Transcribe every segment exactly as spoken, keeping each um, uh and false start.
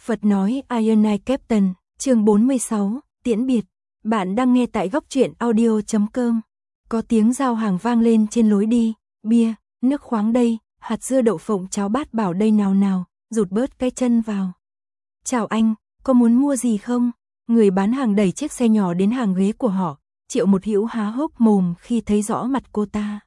Phật nói Iron Knight Captain, chương bốn mươi sáu, tiễn biệt. Bạn đang nghe tại góc truyện audio chấm com. Có tiếng giao hàng vang lên trên lối đi, bia, nước khoáng đây, hạt dưa đậu phộng cháo bát bảo đây nào nào, rụt bớt cái chân vào. Chào anh, có muốn mua gì không? Người bán hàng đẩy chiếc xe nhỏ đến hàng ghế của họ, Triệu Một Hữu há hốc mồm khi thấy rõ mặt cô ta.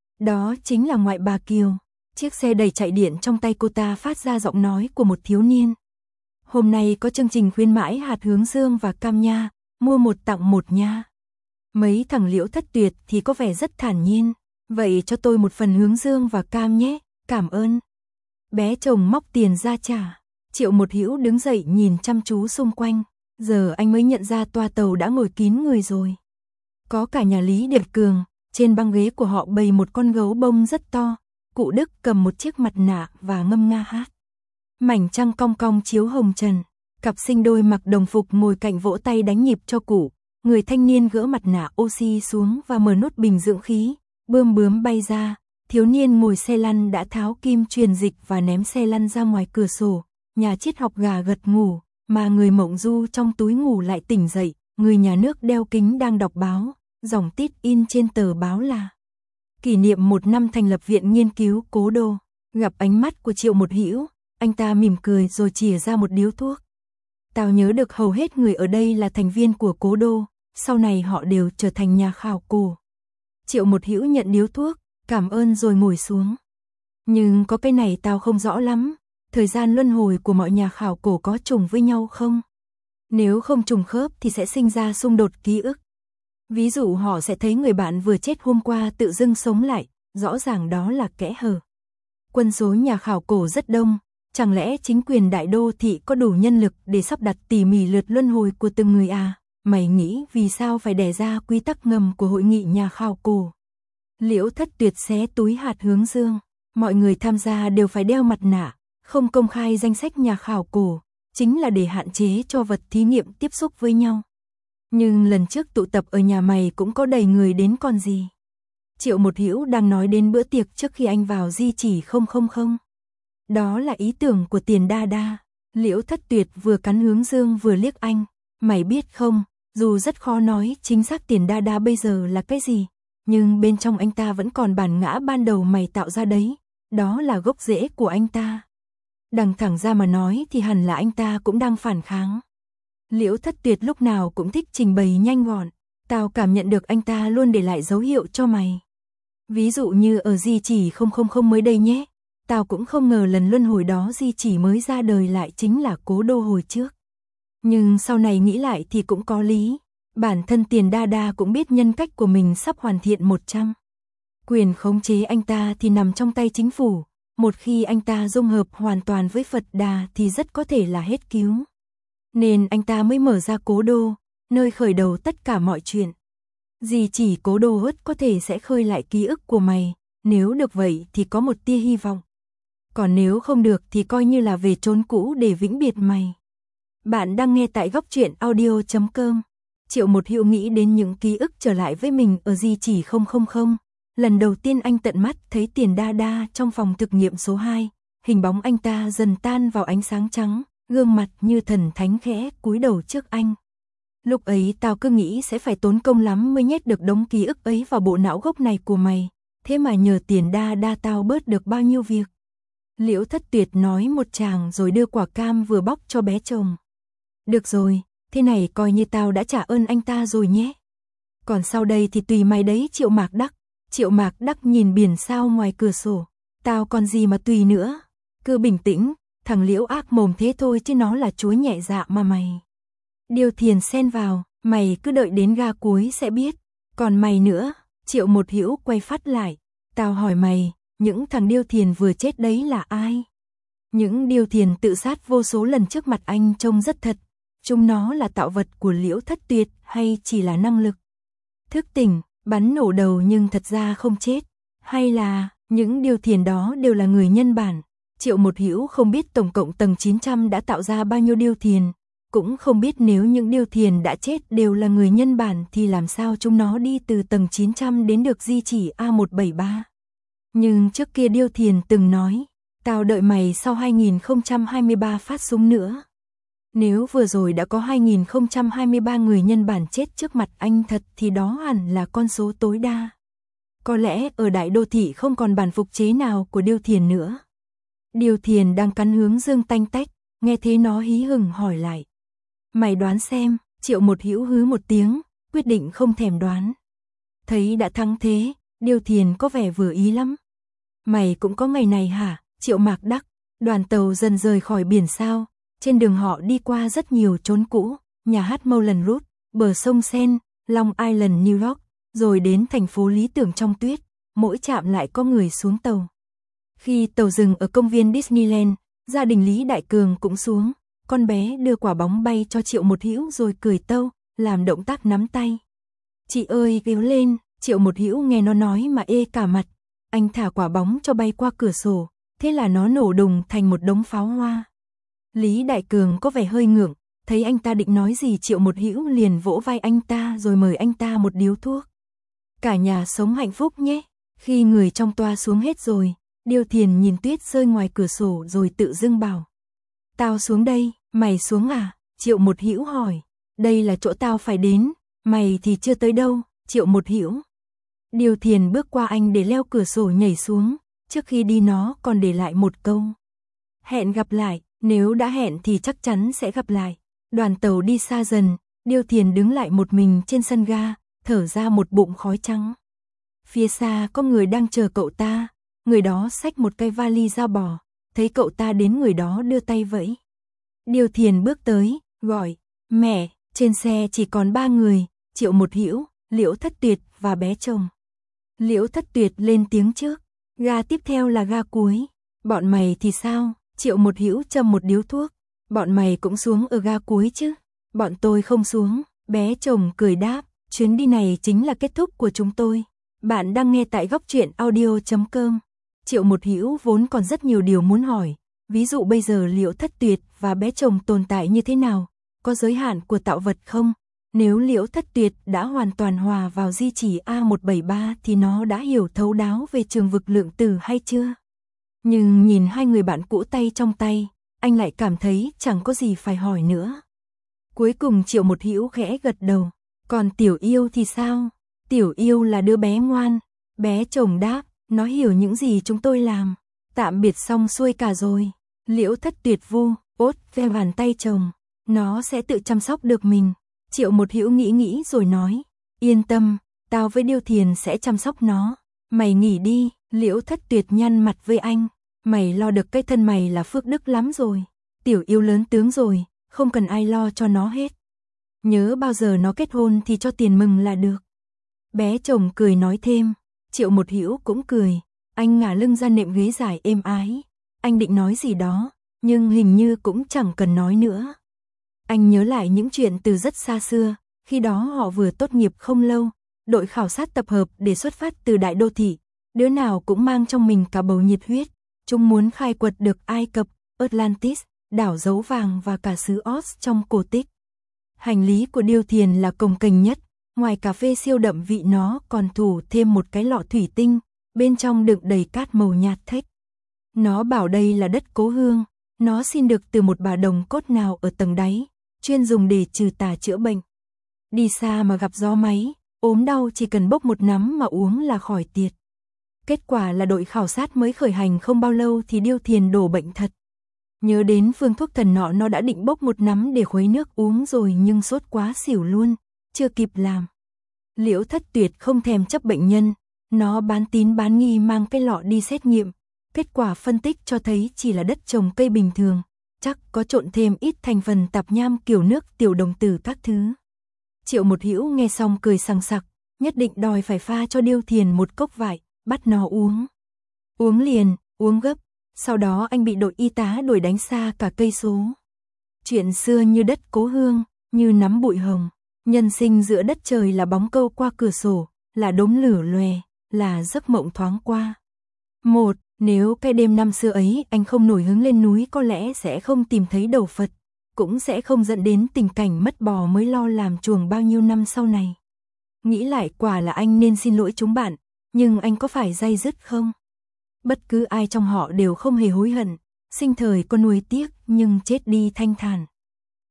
Đó chính là ngoại bà Kiều. Chiếc xe đẩy chạy điện trong tay cô ta phát ra giọng nói của một thiếu niên. Hôm nay có chương trình khuyến mãi hạt hướng dương và cam nha, mua một tặng một nha. Mấy thằng Liễu Thất Tuyệt thì có vẻ rất thản nhiên. Vậy cho tôi một phần hướng dương và cam nhé, cảm ơn. Bé chồng móc tiền ra trả. Triệu Một Hữu đứng dậy nhìn chăm chú xung quanh. Giờ anh mới nhận ra toa tàu đã ngồi kín người rồi. Có cả nhà Lý Điệp Cường, trên băng ghế của họ bày một con gấu bông rất to. Cụ Đức cầm một chiếc mặt nạ và ngâm nga hát. Mảnh trăng cong cong chiếu hồng trần. Cặp sinh đôi mặc đồng phục ngồi cạnh vỗ tay đánh nhịp cho cụ. Người thanh niên gỡ mặt nạ oxy xuống và mở nút bình dưỡng khí. Bươm bướm bay ra. Thiếu niên ngồi xe lăn đã tháo kim truyền dịch và ném xe lăn ra ngoài cửa sổ. Nhà triết học gà gật ngủ, mà người mộng du trong túi ngủ lại tỉnh dậy. Người nhà nước đeo kính đang đọc báo. Dòng tít in trên tờ báo là kỷ niệm một năm thành lập Viện Nghiên cứu Cố Đô. Gặp ánh mắt của Triệu Một Hữu, anh ta mỉm cười rồi chìa ra một điếu thuốc. Tao nhớ được hầu hết người ở đây là thành viên của Cố Đô, sau này họ đều trở thành nhà khảo cổ. Triệu Một Hữu nhận điếu thuốc, cảm ơn rồi ngồi xuống. Nhưng có cái này tao không rõ lắm, thời gian luân hồi của mọi nhà khảo cổ có trùng với nhau không? Nếu không trùng khớp thì sẽ sinh ra xung đột ký ức. Ví dụ họ sẽ thấy người bạn vừa chết hôm qua tự dưng sống lại, rõ ràng đó là kẽ hở. Quân số nhà khảo cổ rất đông, chẳng lẽ chính quyền đại đô thị có đủ nhân lực để sắp đặt tỉ mỉ lượt luân hồi của từng người à? Mày nghĩ vì sao phải đẻ ra quy tắc ngầm của hội nghị nhà khảo cổ? Liễu Thất Tuyệt xé túi hạt hướng dương, mọi người tham gia đều phải đeo mặt nạ, không công khai danh sách nhà khảo cổ, chính là để hạn chế cho vật thí nghiệm tiếp xúc với nhau. Nhưng lần trước tụ tập ở nhà mày cũng có đầy người đến còn gì. Triệu Một Hữu đang nói đến bữa tiệc trước khi anh vào di chỉ không không không. Đó là ý tưởng của Tiền Đa Đa. Liễu Thất Tuyệt vừa cắn hướng dương vừa liếc anh. Mày biết không, dù rất khó nói chính xác Tiền Đa Đa bây giờ là cái gì, nhưng bên trong anh ta vẫn còn bản ngã ban đầu mày tạo ra đấy. Đó là gốc rễ của anh ta. Đằng thẳng ra mà nói thì hẳn là anh ta cũng đang phản kháng. Liễu Thất Tuyệt lúc nào cũng thích trình bày nhanh gọn. Tao cảm nhận được anh ta luôn để lại dấu hiệu cho mày. Ví dụ như ở di chỉ không không không mới đây nhé. Tao cũng không ngờ lần luân hồi đó di chỉ mới ra đời lại chính là Cố Đô hồi trước. Nhưng sau này nghĩ lại thì cũng có lý. Bản thân Tiền Đa Đa cũng biết nhân cách của mình sắp hoàn thiện một trăm. Quyền khống chế anh ta thì nằm trong tay chính phủ. Một khi anh ta dung hợp hoàn toàn với Phật Đà thì rất có thể là hết cứu. Nên anh ta mới mở ra Cố Đô, nơi khởi đầu tất cả mọi chuyện. Gì chỉ Cố Đô ớt có thể sẽ khơi lại ký ức của mày, nếu được vậy thì có một tia hy vọng. Còn nếu không được thì coi như là về chốn cũ để vĩnh biệt mày. Bạn đang nghe tại góc truyện audio chấm com. Triệu Một Hữu nghĩ đến những ký ức trở lại với mình ở di chỉ không không không. Lần đầu tiên anh tận mắt thấy Tiền Đa Đa trong phòng thực nghiệm số hai, hình bóng anh ta dần tan vào ánh sáng trắng. Gương mặt như thần thánh khẽ cúi đầu trước anh. Lúc ấy tao cứ nghĩ sẽ phải tốn công lắm mới nhét được đống ký ức ấy vào bộ não gốc này của mày. Thế mà nhờ Tiền Đa Đa tao bớt được bao nhiêu việc. Liễu Thất Tuyệt nói một tràng rồi đưa quả cam vừa bóc cho bé chồng. Được rồi, thế này coi như tao đã trả ơn anh ta rồi nhé. Còn sau đây thì tùy mày đấy Triệu Mạc Đắc. Triệu Mạc Đắc nhìn biển sao ngoài cửa sổ. Tao còn gì mà tùy nữa. Cứ bình tĩnh. Thằng Liễu ác mồm thế thôi chứ nó là chúa nhẹ dạ mà mày. Điêu Thiền xen vào, mày cứ đợi đến ga cuối sẽ biết. Còn mày nữa, Triệu Một Hữu quay phát lại. Tao hỏi mày, những thằng Điêu Thiền vừa chết đấy là ai? Những Điêu Thiền tự sát vô số lần trước mặt anh trông rất thật. Chúng nó là tạo vật của Liễu Thất Tuyệt hay chỉ là năng lực? Thức tỉnh, bắn nổ đầu nhưng thật ra không chết. Hay là những Điêu Thiền đó đều là người nhân bản? Triệu Một Hữu không biết tổng cộng tầng chín trăm đã tạo ra bao nhiêu Điêu Thiền, cũng không biết nếu những Điêu Thiền đã chết đều là người nhân bản thì làm sao chúng nó đi từ tầng chín trăm đến được di chỉ A một bảy ba. Nhưng trước kia Điêu Thiền từng nói, tao đợi mày sau hai nghìn không trăm hai mươi ba phát súng nữa. Nếu vừa rồi đã có hai nghìn không trăm hai mươi ba người nhân bản chết trước mặt anh thật thì đó hẳn là con số tối đa. Có lẽ ở đại đô thị không còn bản phục chế nào của Điêu Thiền nữa. Điêu Thiền đang cắn hướng Dương tanh tách, nghe thế nó hí hửng hỏi lại. Mày đoán xem, Triệu Một Hữu hứ một tiếng, quyết định không thèm đoán. Thấy đã thắng thế, Điêu Thiền có vẻ vừa ý lắm. Mày cũng có ngày này hả? Triệu Mạc đắc. Đoàn tàu dần rời khỏi biển sao. Trên đường họ đi qua rất nhiều chốn cũ, nhà hát Moulin Rouge, bờ sông Sen, Long Island, New York, rồi đến thành phố lý tưởng trong tuyết, mỗi trạm lại có người xuống tàu. Khi tàu dừng ở công viên Disneyland, gia đình Lý Đại Cường cũng xuống, con bé đưa quả bóng bay cho Triệu Một Hữu rồi cười tâu, làm động tác nắm tay. Chị ơi, kêu lên, Triệu Một Hữu nghe nó nói mà ê cả mặt. Anh thả quả bóng cho bay qua cửa sổ, thế là nó nổ đùng thành một đống pháo hoa. Lý Đại Cường có vẻ hơi ngượng, thấy anh ta định nói gì Triệu Một Hữu liền vỗ vai anh ta rồi mời anh ta một điếu thuốc. Cả nhà sống hạnh phúc nhé. Khi người trong toa xuống hết rồi, Điêu Thiền nhìn tuyết rơi ngoài cửa sổ rồi tự dưng bảo. Tao xuống đây, mày xuống à? Triệu Một Hữu hỏi. Đây là chỗ tao phải đến, mày thì chưa tới đâu, Triệu Một Hữu. Điêu Thiền bước qua anh để leo cửa sổ nhảy xuống, trước khi đi nó còn để lại một câu. Hẹn gặp lại, nếu đã hẹn thì chắc chắn sẽ gặp lại. Đoàn tàu đi xa dần, Điêu Thiền đứng lại một mình trên sân ga, thở ra một bụng khói trắng. Phía xa có người đang chờ cậu ta, người đó xách một cái vali da bò, thấy cậu ta đến người đó đưa tay vẫy. Điêu Thiền bước tới, gọi, mẹ, trên xe chỉ còn ba người, Triệu Một Hữu, Liễu Thất Tuyệt và bé chồng. Liễu Thất Tuyệt lên tiếng trước, ga tiếp theo là ga cuối, bọn mày thì sao? Triệu Một Hữu châm một điếu thuốc, bọn mày cũng xuống ở ga cuối chứ? Bọn tôi không xuống, bé chồng cười đáp, chuyến đi này chính là kết thúc của chúng tôi. Bạn đang nghe tại góc truyện audio chấm com. Triệu Một Hữu vốn còn rất nhiều điều muốn hỏi, ví dụ bây giờ Liễu Thất Tuyệt và bé chồng tồn tại như thế nào, có giới hạn của tạo vật không? Nếu Liễu Thất Tuyệt đã hoàn toàn hòa vào di chỉ A một bảy ba thì nó đã hiểu thấu đáo về trường vực lượng tử hay chưa? Nhưng nhìn hai người bạn cũ tay trong tay, anh lại cảm thấy chẳng có gì phải hỏi nữa. Cuối cùng Triệu Một Hữu khẽ gật đầu, còn Tiểu Yêu thì sao? Tiểu Yêu là đứa bé ngoan, bé chồng đáp, nó hiểu những gì chúng tôi làm. Tạm biệt xong xuôi cả rồi. Liễu Thất Tuyệt vu, ốt ve bàn tay chồng, nó sẽ tự chăm sóc được mình. Triệu Một Hữu nghĩ nghĩ rồi nói, yên tâm, tao với Điêu Thiền sẽ chăm sóc nó. Mày nghỉ đi. Liễu Thất Tuyệt nhăn mặt với anh, mày lo được cái thân mày là phước đức lắm rồi. Tiểu Yêu lớn tướng rồi, không cần ai lo cho nó hết. Nhớ bao giờ nó kết hôn thì cho tiền mừng là được. Bé chồng cười nói thêm, Triệu Một Hữu cũng cười, anh ngả lưng ra nệm ghế dài êm ái. Anh định nói gì đó, nhưng hình như cũng chẳng cần nói nữa. Anh nhớ lại những chuyện từ rất xa xưa, khi đó họ vừa tốt nghiệp không lâu, đội khảo sát tập hợp để xuất phát từ đại đô thị, đứa nào cũng mang trong mình cả bầu nhiệt huyết, chúng muốn khai quật được Ai Cập, Atlantis, đảo dấu vàng và cả xứ Oz trong cổ tích. Hành lý của Điêu Thiền là cồng kềnh nhất, ngoài cà phê siêu đậm vị nó còn thủ thêm một cái lọ thủy tinh, bên trong đựng đầy cát màu nhạt thếch. Nó bảo đây là đất cố hương, nó xin được từ một bà đồng cốt nào ở tầng đáy, chuyên dùng để trừ tà chữa bệnh. Đi xa mà gặp gió máy, ốm đau chỉ cần bốc một nắm mà uống là khỏi tiệt. Kết quả là đội khảo sát mới khởi hành không bao lâu thì Điêu Thiền đổ bệnh thật. Nhớ đến phương thuốc thần nọ nó đã định bốc một nắm để khuấy nước uống rồi nhưng sốt quá xỉu luôn, chưa kịp làm. Liễu Thất Tuyệt không thèm chấp bệnh nhân, nó bán tín bán nghi mang cái lọ đi xét nghiệm. Kết quả phân tích cho thấy chỉ là đất trồng cây bình thường, chắc có trộn thêm ít thành phần tạp nham kiểu nước tiểu đồng tử các thứ. Triệu Một Hữu nghe xong cười sằng sặc, nhất định đòi phải pha cho Điêu Thiền một cốc vải, bắt nó uống. Uống liền, uống gấp, sau đó anh bị đội y tá đuổi đánh xa cả cây số. Chuyện xưa như đất cố hương, như nắm bụi hồng, nhân sinh giữa đất trời là bóng câu qua cửa sổ, là đốm lửa lòe, là giấc mộng thoáng qua. Một, nếu cái đêm năm xưa ấy anh không nổi hứng lên núi có lẽ sẽ không tìm thấy đầu Phật, cũng sẽ không dẫn đến tình cảnh mất bò mới lo làm chuồng bao nhiêu năm sau này. Nghĩ lại quả là anh nên xin lỗi chúng bạn, nhưng anh có phải day dứt không? Bất cứ ai trong họ đều không hề hối hận, sinh thời có nuối tiếc nhưng chết đi thanh thản.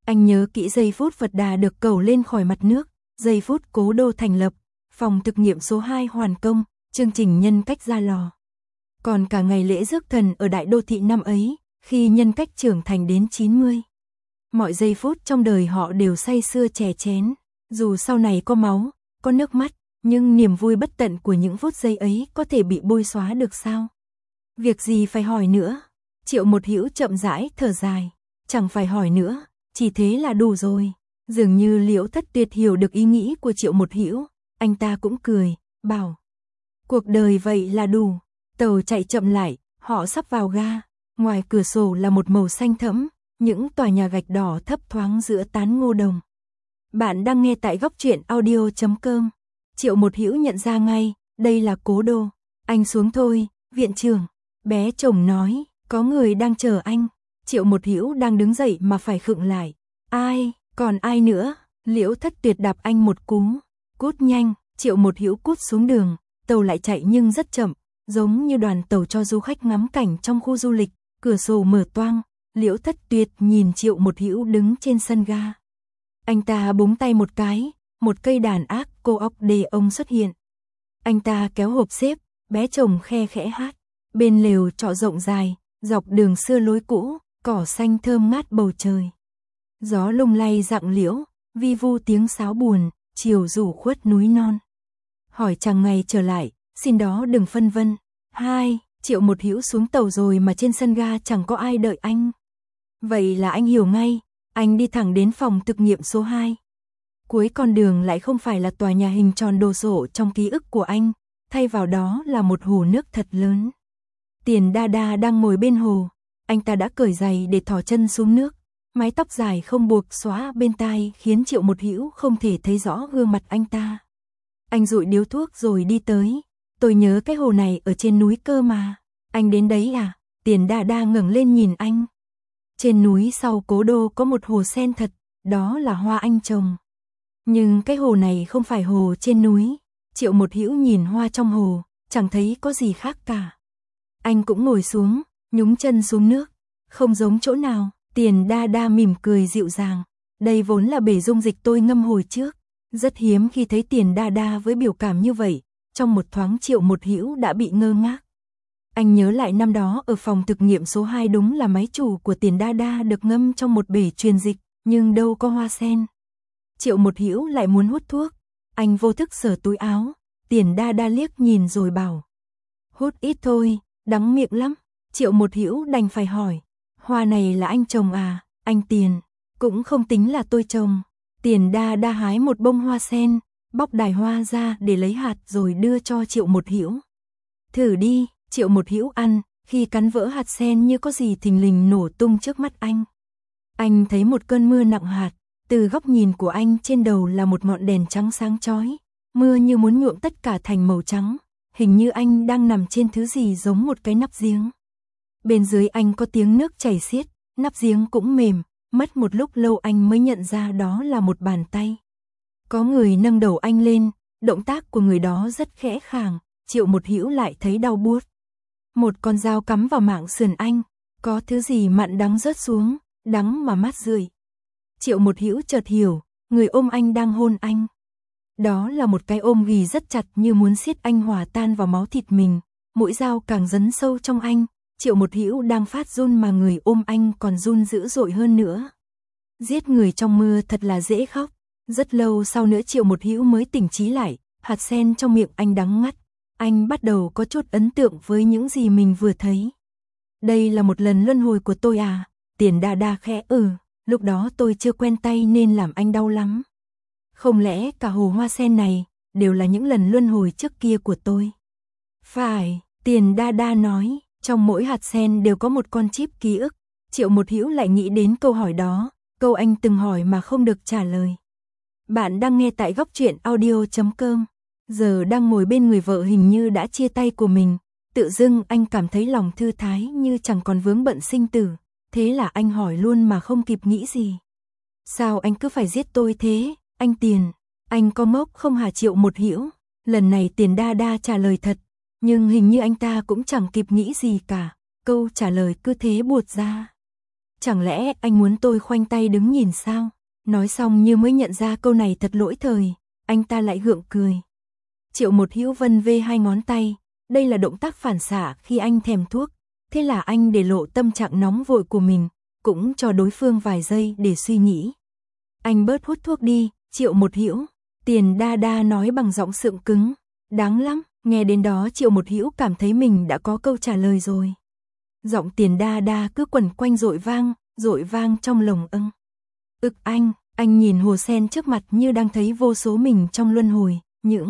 Anh nhớ kỹ giây phút Phật Đà được cầu lên khỏi mặt nước, giây phút Cố Đô thành lập, phòng thực nghiệm số hai hoàn công, chương trình nhân cách ra lò. Còn cả ngày lễ rước thần ở đại đô thị năm ấy, khi nhân cách trưởng thành đến chín mươi. Mọi giây phút trong đời họ đều say sưa chè chén, dù sau này có máu, có nước mắt, nhưng niềm vui bất tận của những phút giây ấy có thể bị bôi xóa được sao? Việc gì phải hỏi nữa? Triệu Một Hữu chậm rãi thở dài, chẳng phải hỏi nữa, chỉ thế là đủ rồi. Dường như Liễu Thất Tuyệt hiểu được ý nghĩ của Triệu Một Hữu, anh ta cũng cười, bảo: cuộc đời vậy là đủ. Tàu chạy chậm lại, họ sắp vào ga, ngoài cửa sổ là một màu xanh thẫm, những tòa nhà gạch đỏ thấp thoáng giữa tán ngô đồng. Bạn đang nghe tại góc truyện audio chấm com. Triệu Một Hữu nhận ra ngay, đây là Cố Đô. Anh xuống thôi, viện trưởng. Bé chồng nói, có người đang chờ anh. Triệu Một Hữu đang đứng dậy mà phải khựng lại. Ai, còn ai nữa? Liễu Thất Tuyệt đạp anh một cú. Cút nhanh, Triệu Một Hữu cút xuống đường. Tàu lại chạy nhưng rất chậm, giống như đoàn tàu cho du khách ngắm cảnh trong khu du lịch. Cửa sổ mở toang, Liễu Thất Tuyệt nhìn Triệu Một Hữu đứng trên sân ga. Anh ta búng tay một cái, một cây đàn ác cô óc đề ông xuất hiện. Anh ta kéo hộp xếp, bé chồng khe khẽ hát. Bên lều trọ rộng dài, dọc đường xưa lối cũ, cỏ xanh thơm ngát bầu trời. Gió lung lay rặng liễu, vi vu tiếng sáo buồn, chiều rủ khuất núi non. Hỏi chàng ngày trở lại, xin đó đừng phân vân. Hai, Triệu Một Hữu xuống tàu rồi mà trên sân ga chẳng có ai đợi anh. Vậy là anh hiểu ngay, anh đi thẳng đến phòng thực nghiệm số hai. Cuối con đường lại không phải là tòa nhà hình tròn đồ sộ trong ký ức của anh, thay vào đó là một hồ nước thật lớn. Tiền Đa Đa đang ngồi bên hồ, anh ta đã cởi giày để thò chân xuống nước, mái tóc dài không buộc xóa bên tai khiến Triệu Một Hữu không thể thấy rõ gương mặt anh ta. Anh dụi điếu thuốc rồi đi tới, tôi nhớ cái hồ này ở trên núi cơ mà, anh đến đấy à? Tiền Đa Đa ngẩng lên nhìn anh. Trên núi sau Cố Đô có một hồ sen thật, đó là hoa anh trồng. Nhưng cái hồ này không phải hồ trên núi. Triệu Một Hữu nhìn hoa trong hồ, chẳng thấy có gì khác cả. Anh cũng ngồi xuống, nhúng chân xuống nước. Không giống chỗ nào, Tiền Đa Đa mỉm cười dịu dàng. Đây vốn là bể dung dịch tôi ngâm hồi trước. Rất hiếm khi thấy Tiền Đa Đa với biểu cảm như vậy. Trong một thoáng Triệu Một Hữu đã bị ngơ ngác. Anh nhớ lại năm đó ở phòng thực nghiệm số hai đúng là máy chủ của Tiền Đa Đa được ngâm trong một bể truyền dịch, nhưng đâu có hoa sen. Triệu Một Hữu lại muốn hút thuốc. Anh vô thức sờ túi áo, Tiền Đa Đa liếc nhìn rồi bảo: hút ít thôi, đắng miệng lắm. Triệu Một Hữu đành phải hỏi: hoa này là anh trồng à? Anh Tiền, cũng không tính là tôi trồng. Tiền Đa Đa hái một bông hoa sen, bóc đài hoa ra để lấy hạt rồi đưa cho Triệu Một Hữu. Thử đi. Triệu Một Hữu ăn, khi cắn vỡ hạt sen như có gì thình lình nổ tung trước mắt anh. Anh thấy một cơn mưa nặng hạt, từ góc nhìn của anh trên đầu là một ngọn đèn trắng sáng chói, mưa như muốn nhuộm tất cả thành màu trắng, hình như anh đang nằm trên thứ gì giống một cái nắp giếng. Bên dưới anh có tiếng nước chảy xiết, nắp giếng cũng mềm, mất một lúc lâu anh mới nhận ra đó là một bàn tay. Có người nâng đầu anh lên, động tác của người đó rất khẽ khàng, Triệu Một Hữu lại thấy đau buốt. Một con dao cắm vào mảng sườn anh, có thứ gì mặn đắng rớt xuống, đắng mà mát rượi. Triệu Một Hữu chợt hiểu, người ôm anh đang hôn anh. Đó là một cái ôm ghì rất chặt như muốn siết anh hòa tan vào máu thịt mình, mũi dao càng dấn sâu trong anh. Triệu Một Hữu đang phát run mà người ôm anh còn run dữ dội hơn nữa. Giết người trong mưa thật là dễ khóc. Rất lâu sau nữa Triệu Một Hữu mới tỉnh trí lại, hạt sen trong miệng anh đắng ngắt. Anh bắt đầu có chút ấn tượng với những gì mình vừa thấy. Đây là một lần luân hồi của tôi à? Tiền Đa Đa khẽ ừ, lúc đó tôi chưa quen tay nên làm anh đau lắm. Không lẽ cả hồ hoa sen này đều là những lần luân hồi trước kia của tôi? Phải, Tiền Đa Đa nói, trong mỗi hạt sen đều có một con chip ký ức. Triệu Một Hữu lại nghĩ đến câu hỏi đó, câu anh từng hỏi mà không được trả lời. Bạn đang nghe tại góc truyện audio chấm com. Giờ đang ngồi bên người vợ hình như đã chia tay của mình, tự dưng anh cảm thấy lòng thư thái như chẳng còn vướng bận sinh tử, thế là anh hỏi luôn mà không kịp nghĩ gì. Sao anh cứ phải giết tôi thế, anh Tiền, anh có ngốc không hả Triệu Một Hữu? Lần này Tiền Đa Đa trả lời thật, nhưng hình như anh ta cũng chẳng kịp nghĩ gì cả, câu trả lời cứ thế buột ra. chẳng lẽ anh muốn tôi khoanh tay đứng nhìn sao? Nói xong như mới nhận ra câu này thật lỗi thời, anh ta lại gượng cười. Triệu Một Hữu vân vê hai ngón tay, đây là động tác phản xạ khi anh thèm thuốc, thế là anh để lộ tâm trạng nóng vội của mình, cũng cho đối phương vài giây để suy nghĩ. Anh bớt hút thuốc đi, Triệu Một Hữu, Tiền Đa Đa nói bằng giọng sượng cứng, đáng lắm, nghe đến đó Triệu Một Hữu cảm thấy mình đã có câu trả lời rồi. Giọng Tiền Đa Đa cứ quẩn quanh dội vang, dội vang trong lồng ưng. Ực anh, anh nhìn hồ sen trước mặt như đang thấy vô số mình trong luân hồi, những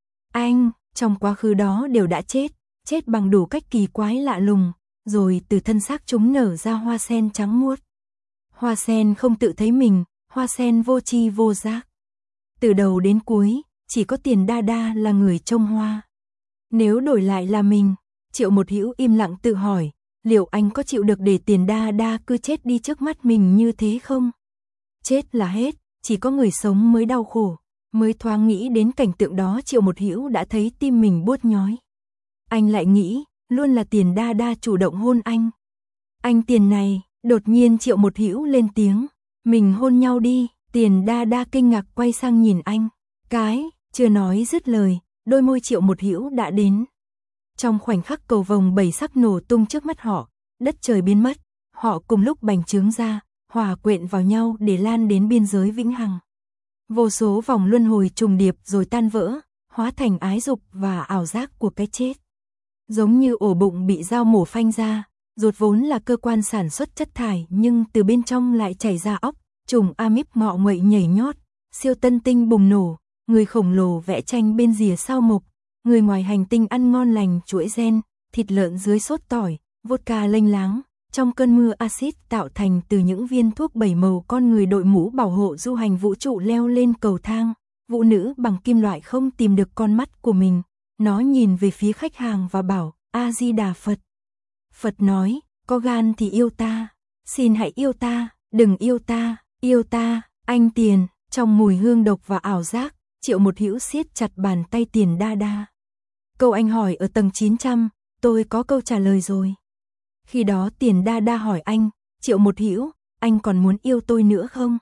anh, trong quá khứ đó đều đã chết, chết bằng đủ cách kỳ quái lạ lùng, rồi từ thân xác chúng nở ra hoa sen trắng muốt. Hoa sen không tự thấy mình, hoa sen vô tri vô giác. Từ đầu đến cuối, chỉ có Tiền Đa Đa là người trông hoa. Nếu đổi lại là mình, Triệu Một Hữu im lặng tự hỏi, liệu anh có chịu được để Tiền Đa Đa cứ chết đi trước mắt mình như thế không? Chết là hết, chỉ có người sống mới đau khổ. Mới thoáng nghĩ đến cảnh tượng đó Triệu Một Hữu đã thấy tim mình buốt nhói. Anh lại nghĩ, luôn là Tiền Đa Đa chủ động hôn anh. Anh Tiền này, đột nhiên Triệu Một Hữu lên tiếng, mình hôn nhau đi. Tiền Đa Đa kinh ngạc quay sang nhìn anh. Cái, chưa nói dứt lời, đôi môi Triệu Một Hữu đã đến. Trong khoảnh khắc cầu vồng bảy sắc nổ tung trước mắt họ, đất trời biến mất, họ cùng lúc bành trướng ra, hòa quyện vào nhau để lan đến biên giới vĩnh hằng. Vô số vòng luân hồi trùng điệp rồi tan vỡ, hóa thành ái dục và ảo giác của cái chết. Giống như ổ bụng bị dao mổ phanh ra, ruột vốn là cơ quan sản xuất chất thải nhưng từ bên trong lại chảy ra óc, trùng amip ngọ nguậy nhảy nhót, siêu tân tinh bùng nổ, người khổng lồ vẽ tranh bên rìa sao mục, người ngoài hành tinh ăn ngon lành chuỗi gen, thịt lợn dưới sốt tỏi, vodka lênh láng, trong cơn mưa axit tạo thành từ những viên thuốc bảy màu con người đội mũ bảo hộ du hành vũ trụ leo lên cầu thang, vũ nữ bằng kim loại không tìm được con mắt của mình, nó nhìn về phía khách hàng và bảo, A-di-đà Phật. Phật nói, có gan thì yêu ta, xin hãy yêu ta, đừng yêu ta, yêu ta, anh Tiền, trong mùi hương độc và ảo giác, Triệu Một Hữu siết chặt bàn tay Tiền Đa Đa. Câu anh hỏi ở tầng chín trăm, tôi có câu trả lời rồi. Khi đó Tiền Đa Đa hỏi anh, Triệu Một Hữu, anh còn muốn yêu tôi nữa không?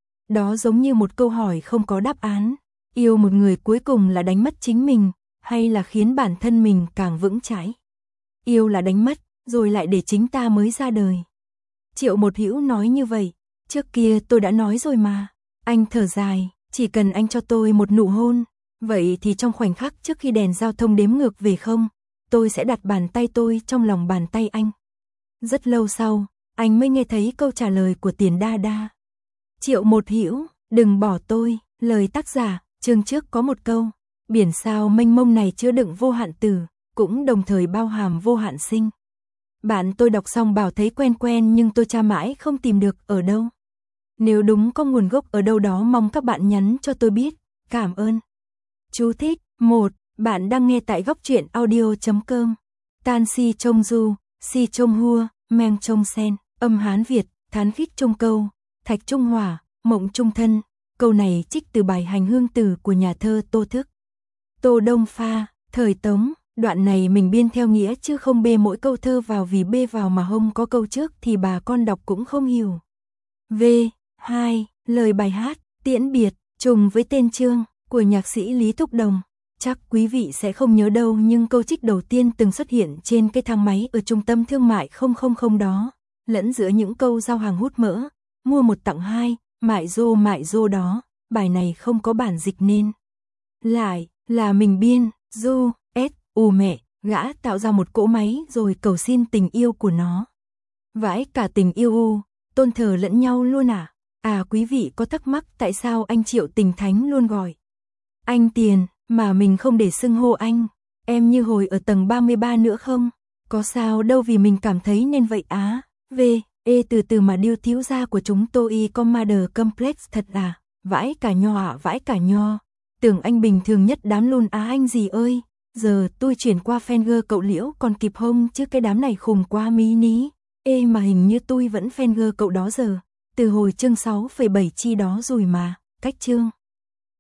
Đó giống như một câu hỏi không có đáp án. Yêu một người cuối cùng là đánh mất chính mình, hay là khiến bản thân mình càng vững chãi? Yêu là đánh mất, rồi lại để chính ta mới ra đời. Triệu Một Hữu nói như vậy, trước kia tôi đã nói rồi mà. Anh thở dài, chỉ cần anh cho tôi một nụ hôn, vậy thì trong khoảnh khắc trước khi đèn giao thông đếm ngược về không, tôi sẽ đặt bàn tay tôi trong lòng bàn tay anh. Rất lâu sau, anh mới nghe thấy câu trả lời của Tiền Đa Đa. Triệu Một Hữu, đừng bỏ tôi, lời tác giả, chương trước có một câu, biển sao mênh mông này chứa đựng vô hạn từ, cũng đồng thời bao hàm vô hạn sinh. Bạn tôi đọc xong bảo thấy quen quen nhưng tôi tra mãi không tìm được ở đâu. Nếu đúng có nguồn gốc ở đâu đó mong các bạn nhắn cho tôi biết, cảm ơn. Chú thích, một. Bạn đang nghe tại góc truyện audio chấm com. Tan si trông du, si trông hua, meng trông sen, âm Hán Việt, thán khích trung câu, thạch trung hỏa, mộng trung thân. Câu này trích từ bài Hành Hương Tử của nhà thơ Tô Thức. Tô Đông Pha, thời Tống, đoạn này mình biên theo nghĩa chứ không bê mỗi câu thơ vào vì bê vào mà không có câu trước thì bà con đọc cũng không hiểu. V. hai. Lời bài hát, tiễn biệt, trùng với tên chương, của nhạc sĩ Lý Thúc Đồng. Chắc quý vị sẽ không nhớ đâu nhưng câu trích đầu tiên từng xuất hiện trên cái thang máy ở trung tâm thương mại không không không đó, lẫn giữa những câu giao hàng hút mỡ, mua một tặng hai, mại rô mại rô đó, bài này không có bản dịch nên. Lại, là mình biên, du, s, u mẹ, gã tạo ra một cỗ máy rồi cầu xin tình yêu của nó. Vãi cả tình yêu u, tôn thờ lẫn nhau luôn à? À quý vị có thắc mắc tại sao anh Triệu Tình Thánh luôn gọi anh Tiền, mà mình không để xưng hô anh, em như hồi ở tầng ba mươi ba nữa không? Có sao đâu vì mình cảm thấy nên vậy á. V, e từ từ mà điêu thiếu gia của chúng tôi Commander Complex thật à? Vãi cả nho ạ, vãi cả nho. Tưởng anh bình thường nhất đám luôn á anh gì ơi. Giờ tôi chuyển qua Fenger cậu Liễu còn kịp không chứ cái đám này khùng quá mí ní. Ê mà hình như tôi vẫn Fenger cậu đó giờ. Từ hồi chương sáu phẩy bảy chi đó rồi mà, cách chương.